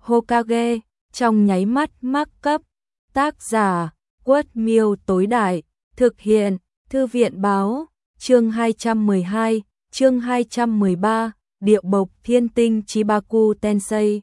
Hokage, trong nháy mắt mắc cấp. Tác giả, Quất Miêu tối đại, thực hiện, Thư viện báo, chương 212, chương 213, Địa bộc thiên tinh Chibaku Tensei.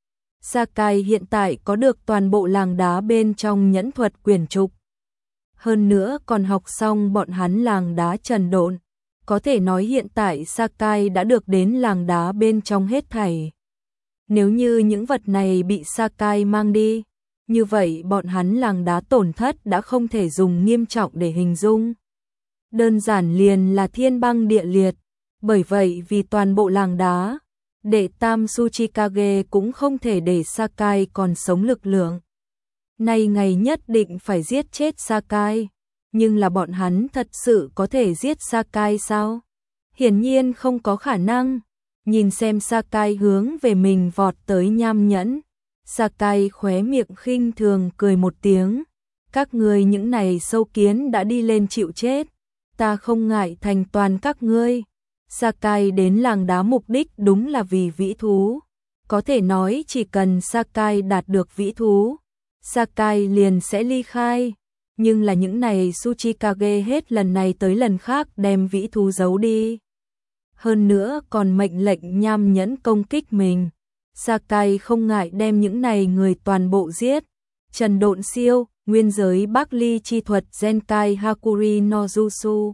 Sakai hiện tại có được toàn bộ làng đá bên trong nhẫn thuật quyển trục. Hơn nữa còn học xong bọn hắn làng đá trần độn. Có thể nói hiện tại Sakai đã được đến làng đá bên trong hết thảy. Nếu như những vật này bị Sakai mang đi, như vậy bọn hắn làng đá tổn thất đã không thể dùng nghiêm trọng để hình dung. Đơn giản liền là thiên băng địa liệt. Bởi vậy vì toàn bộ làng đá, đệ tam Tsuchikage cũng không thể để Sakai còn sống lực lượng. Nay ngày nhất định phải giết chết Sakai. Nhưng là bọn hắn thật sự có thể giết Sakai sao? Hiển nhiên không có khả năng. Nhìn xem Sakai hướng về mình vọt tới nham nhẫn. Sakai khóe miệng khinh thường cười một tiếng. Các ngươi những này sâu kiến đã đi lên chịu chết. Ta không ngại thành toàn các ngươi. Sakai đến làng đá mục đích đúng là vì vĩ thú. Có thể nói chỉ cần Sakai đạt được vĩ thú, Sakai liền sẽ ly khai. Nhưng là những này Tsuchikage hết lần này tới lần khác đem vĩ thú giấu đi. Hơn nữa còn mệnh lệnh nham nhẫn công kích mình. Sakai không ngại đem những này người toàn bộ giết. Trần độn siêu, nguyên giới Bắc Ly chi thuật Zenkai Hakuri no Jutsu.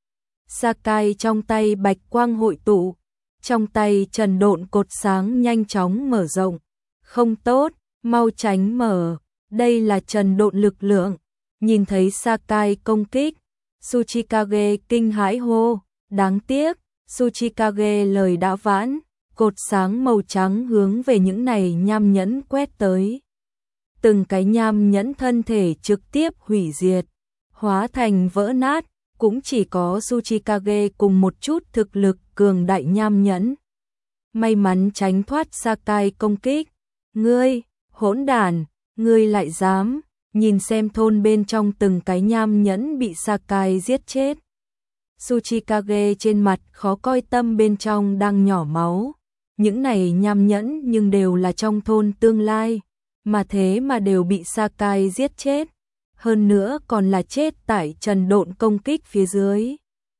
Sakai trong tay bạch quang hội tụ, trong tay trần độn cột sáng nhanh chóng mở rộng. Không tốt, mau tránh mở, đây là trần độn lực lượng. Nhìn thấy Sakai công kích, Tsuchikage kinh hãi hô, đáng tiếc, Tsuchikage lời đã vãn, cột sáng màu trắng hướng về những này nham nhẫn quét tới. Từng cái nham nhẫn thân thể trực tiếp hủy diệt, hóa thành vỡ nát. Cũng chỉ có Tsuchikage cùng một chút thực lực cường đại nham nhẫn may mắn tránh thoát Sakai công kích. Ngươi, hỗn đản, ngươi lại dám, nhìn xem thôn bên trong từng cái nham nhẫn bị Sakai giết chết. Tsuchikage trên mặt khó coi, tâm bên trong đang nhỏ máu. Những này nham nhẫn nhưng đều là trong thôn tương lai, mà thế mà đều bị Sakai giết chết. Hơn nữa còn là chết tại trần độn công kích phía dưới.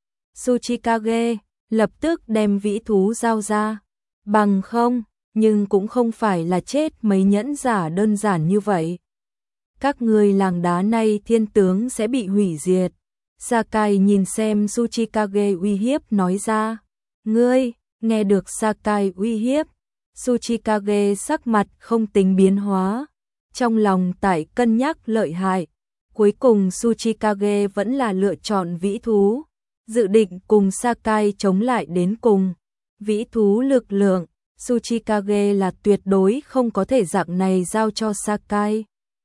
Tsuchikage lập tức đem vĩ thú giao ra. Bằng không, nhưng cũng không phải là chết mấy nhẫn giả đơn giản như vậy. Các ngươi làng đá này thiên tướng sẽ bị hủy diệt. Sakai nhìn xem Tsuchikage uy hiếp nói ra. Ngươi, nghe được Sakai uy hiếp. Tsuchikage sắc mặt không tính biến hóa. Trong lòng tại cân nhắc lợi hại. Cuối cùng Tsuchikage vẫn là lựa chọn vĩ thú, dự định cùng Sakai chống lại đến cùng. Vĩ thú lực lượng, Tsuchikage là tuyệt đối không có thể dạng này giao cho Sakai.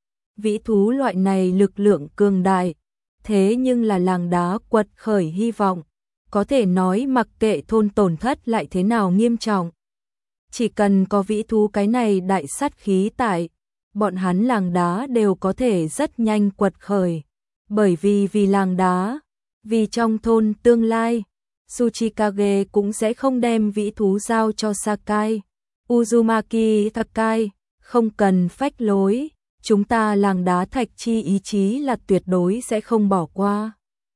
Vĩ thú loại này lực lượng cường đại, thế nhưng là làng đá quật khởi hy vọng. Có thể nói mặc kệ thôn tổn thất lại thế nào nghiêm trọng. Chỉ cần có vĩ thú cái này đại sát khí tại, bọn hắn làng đá đều có thể rất nhanh quật khởi. Bởi vì làng đá, vì trong thôn tương lai, Tsuchikage cũng sẽ không đem vĩ thú giao cho Sakai. Uzumaki Sakai, không cần phách lối, chúng ta làng đá Thạch Chi ý chí là tuyệt đối sẽ không bỏ qua.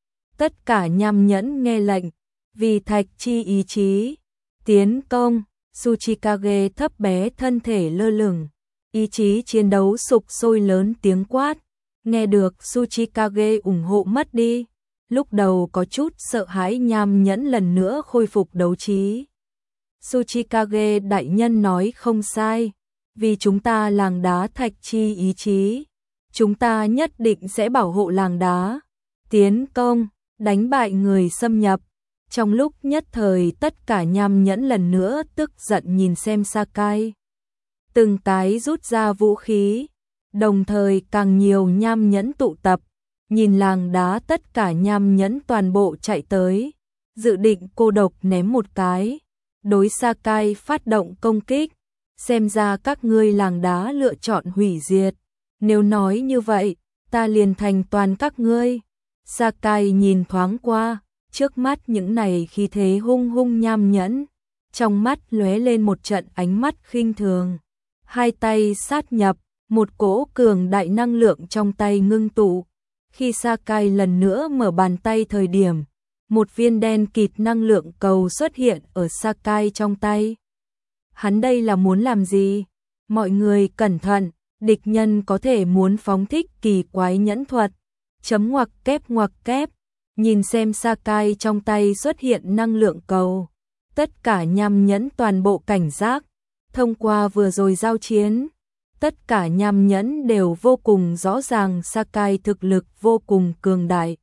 Tất cả nham nhẫn nghe lệnh, vì Thạch Chi ý chí, tiến công. Tsuchikage thấp bé thân thể lơ lửng. Ý chí chiến đấu sục sôi lớn tiếng quát. Nghe được Tsuchikage ủng hộ mất đi. Lúc đầu có chút sợ hãi nham nhẫn lần nữa khôi phục đấu trí. Tsuchikage đại nhân nói không sai. Vì chúng ta làng đá Thạch Chi ý chí, chúng ta nhất định sẽ bảo hộ làng đá. Tiến công, đánh bại người xâm nhập. Trong lúc nhất thời tất cả nham nhẫn lần nữa tức giận nhìn xem Sakai. Từng cái rút ra vũ khí, đồng thời càng nhiều nham nhẫn tụ tập, nhìn làng đá tất cả nham nhẫn toàn bộ chạy tới, dự định cô độc ném một cái, đối Sakai phát động công kích, xem ra các ngươi làng đá lựa chọn hủy diệt, nếu nói như vậy, ta liền thành toàn các ngươi. Sakai nhìn thoáng qua, trước mắt những này khí thế hung hung nham nhẫn, trong mắt lóe lên một trận ánh mắt khinh thường. hai tay sát nhập, một cỗ cường đại năng lượng trong tay ngưng tụ. Khi Sakai lần nữa mở bàn tay thời điểm, một viên đen kịt năng lượng cầu xuất hiện ở Sakai trong tay. Hắn đây là muốn làm gì? Mọi người cẩn thận, địch nhân có thể muốn phóng thích kỳ quái nhẫn thuật. Chấm ngoặc kép, nhìn xem Sakai trong tay xuất hiện năng lượng cầu. Tất cả nham nhẫn toàn bộ cảnh giác, thông qua vừa rồi giao chiến. Tất cả nham nhẫn đều vô cùng rõ ràng Sakai thực lực vô cùng cường đại.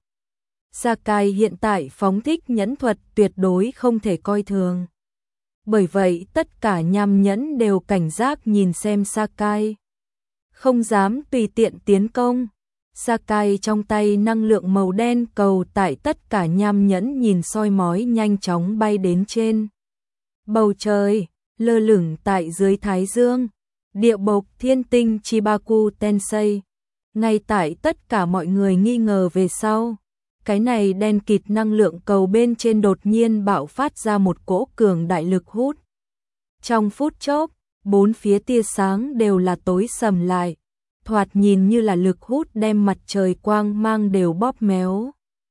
Sakai hiện tại phóng thích nhẫn thuật tuyệt đối không thể coi thường. Bởi vậy tất cả nham nhẫn đều cảnh giác nhìn xem Sakai. Không dám tùy tiện tiến công. Sakai trong tay năng lượng màu đen cầu tại tất cả nham nhẫn nhìn soi mói nhanh chóng bay đến trên bầu trời, lơ lửng tại dưới thái dương. Địa bộc thiên tinh Chibaku Tensei. Ngay tại tất cả mọi người nghi ngờ về sau, cái này đen kịt năng lượng cầu bên trên đột nhiên bạo phát ra một cỗ cường đại lực hút. Trong phút chốc, bốn phía tia sáng đều là tối sầm lại, thoạt nhìn như là lực hút đem mặt trời quang mang đều bóp méo.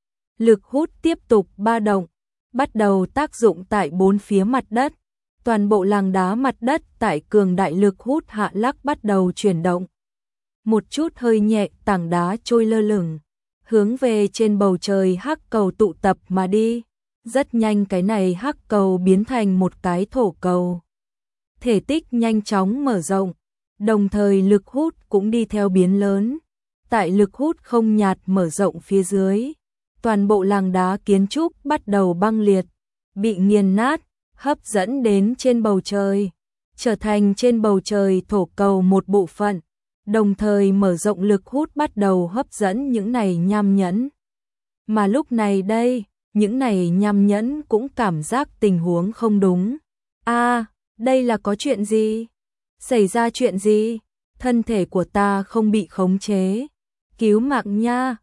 Lực hút tiếp tục ba động, bắt đầu tác dụng tại bốn phía mặt đất. Toàn bộ làng đá mặt đất tại cường đại lực hút hạ lắc bắt đầu chuyển động. Một chút hơi nhẹ tảng đá trôi lơ lửng, hướng về trên bầu trời hắc cầu tụ tập mà đi. Rất nhanh cái này hắc cầu biến thành một cái thổ cầu. Thể tích nhanh chóng mở rộng, đồng thời lực hút cũng đi theo biến lớn. Tại lực hút không nhạt mở rộng phía dưới, toàn bộ làng đá kiến trúc bắt đầu băng liệt, bị nghiền nát, hấp dẫn đến trên bầu trời, trở thành trên bầu trời thổ cầu một bộ phận, đồng thời mở rộng lực hút bắt đầu hấp dẫn những này nham nhẫn. Mà lúc này đây, những này nham nhẫn cũng cảm giác tình huống không đúng. Đây là có chuyện gì? Xảy ra chuyện gì? Thân thể của ta không bị khống chế. Cứu mạng nha.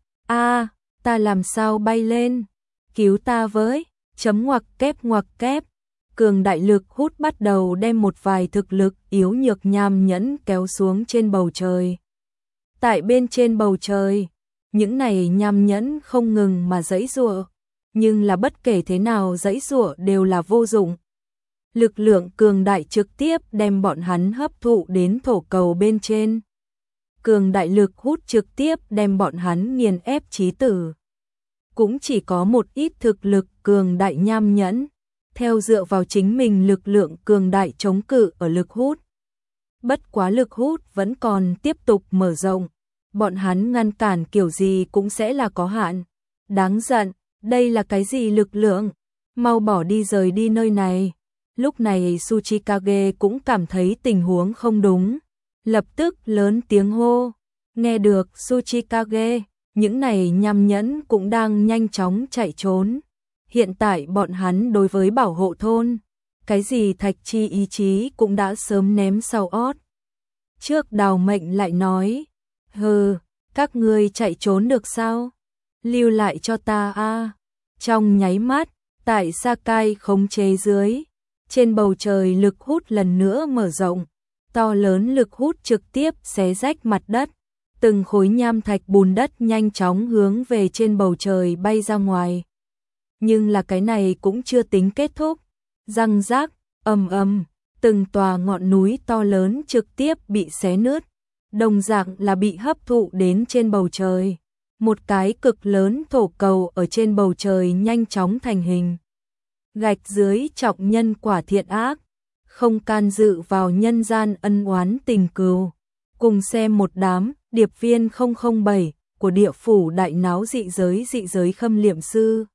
Ta làm sao bay lên? Cứu ta với. Chấm ngoặc kép. Cường đại lực hút bắt đầu đem một vài thực lực yếu nhược nham nhẫn kéo xuống trên bầu trời. Tại bên trên bầu trời, những này nham nhẫn không ngừng mà giãy giụa, nhưng là bất kể thế nào giãy giụa đều là vô dụng. Lực lượng cường đại trực tiếp đem bọn hắn hấp thụ đến thổ cầu bên trên. Cường đại lực hút trực tiếp đem bọn hắn nghiền ép chí tử. Cũng chỉ có một ít thực lực cường đại nham nhẫn, theo dựa vào chính mình lực lượng cường đại chống cự ở lực hút. Bất quá lực hút vẫn còn tiếp tục mở rộng, bọn hắn ngăn cản kiểu gì cũng sẽ là có hạn. Đáng giận, đây là cái gì lực lượng? Mau bỏ đi rời đi nơi này. Lúc này Tsuchikage cũng cảm thấy tình huống không đúng, lập tức lớn tiếng hô. Nghe được Tsuchikage, những này nham nhẫn cũng đang nhanh chóng chạy trốn. Hiện tại bọn hắn đối với bảo hộ thôn, cái gì thạch chi ý chí cũng đã sớm ném sau ót. Trước Đào Mệnh lại nói, các ngươi chạy trốn được sao? Lưu lại cho ta a. Trong nháy mắt, tại Sakai khống chế dưới, trên bầu trời lực hút lần nữa mở rộng, to lớn lực hút trực tiếp xé rách mặt đất. Từng khối nham thạch bùn đất nhanh chóng hướng về trên bầu trời bay ra ngoài. Nhưng là cái này cũng chưa tính kết thúc. Răng rác, ầm, từng tòa ngọn núi to lớn trực tiếp bị xé nứt, đồng dạng là bị hấp thụ đến trên bầu trời. Một cái cực lớn thổ cầu ở trên bầu trời nhanh chóng thành hình. Gạch dưới trọng nhân quả thiện ác, không can dự vào nhân gian ân oán tình cừu. Cùng xem một đám điệp viên 007 của địa phủ đại náo dị giới khâm liệm sư.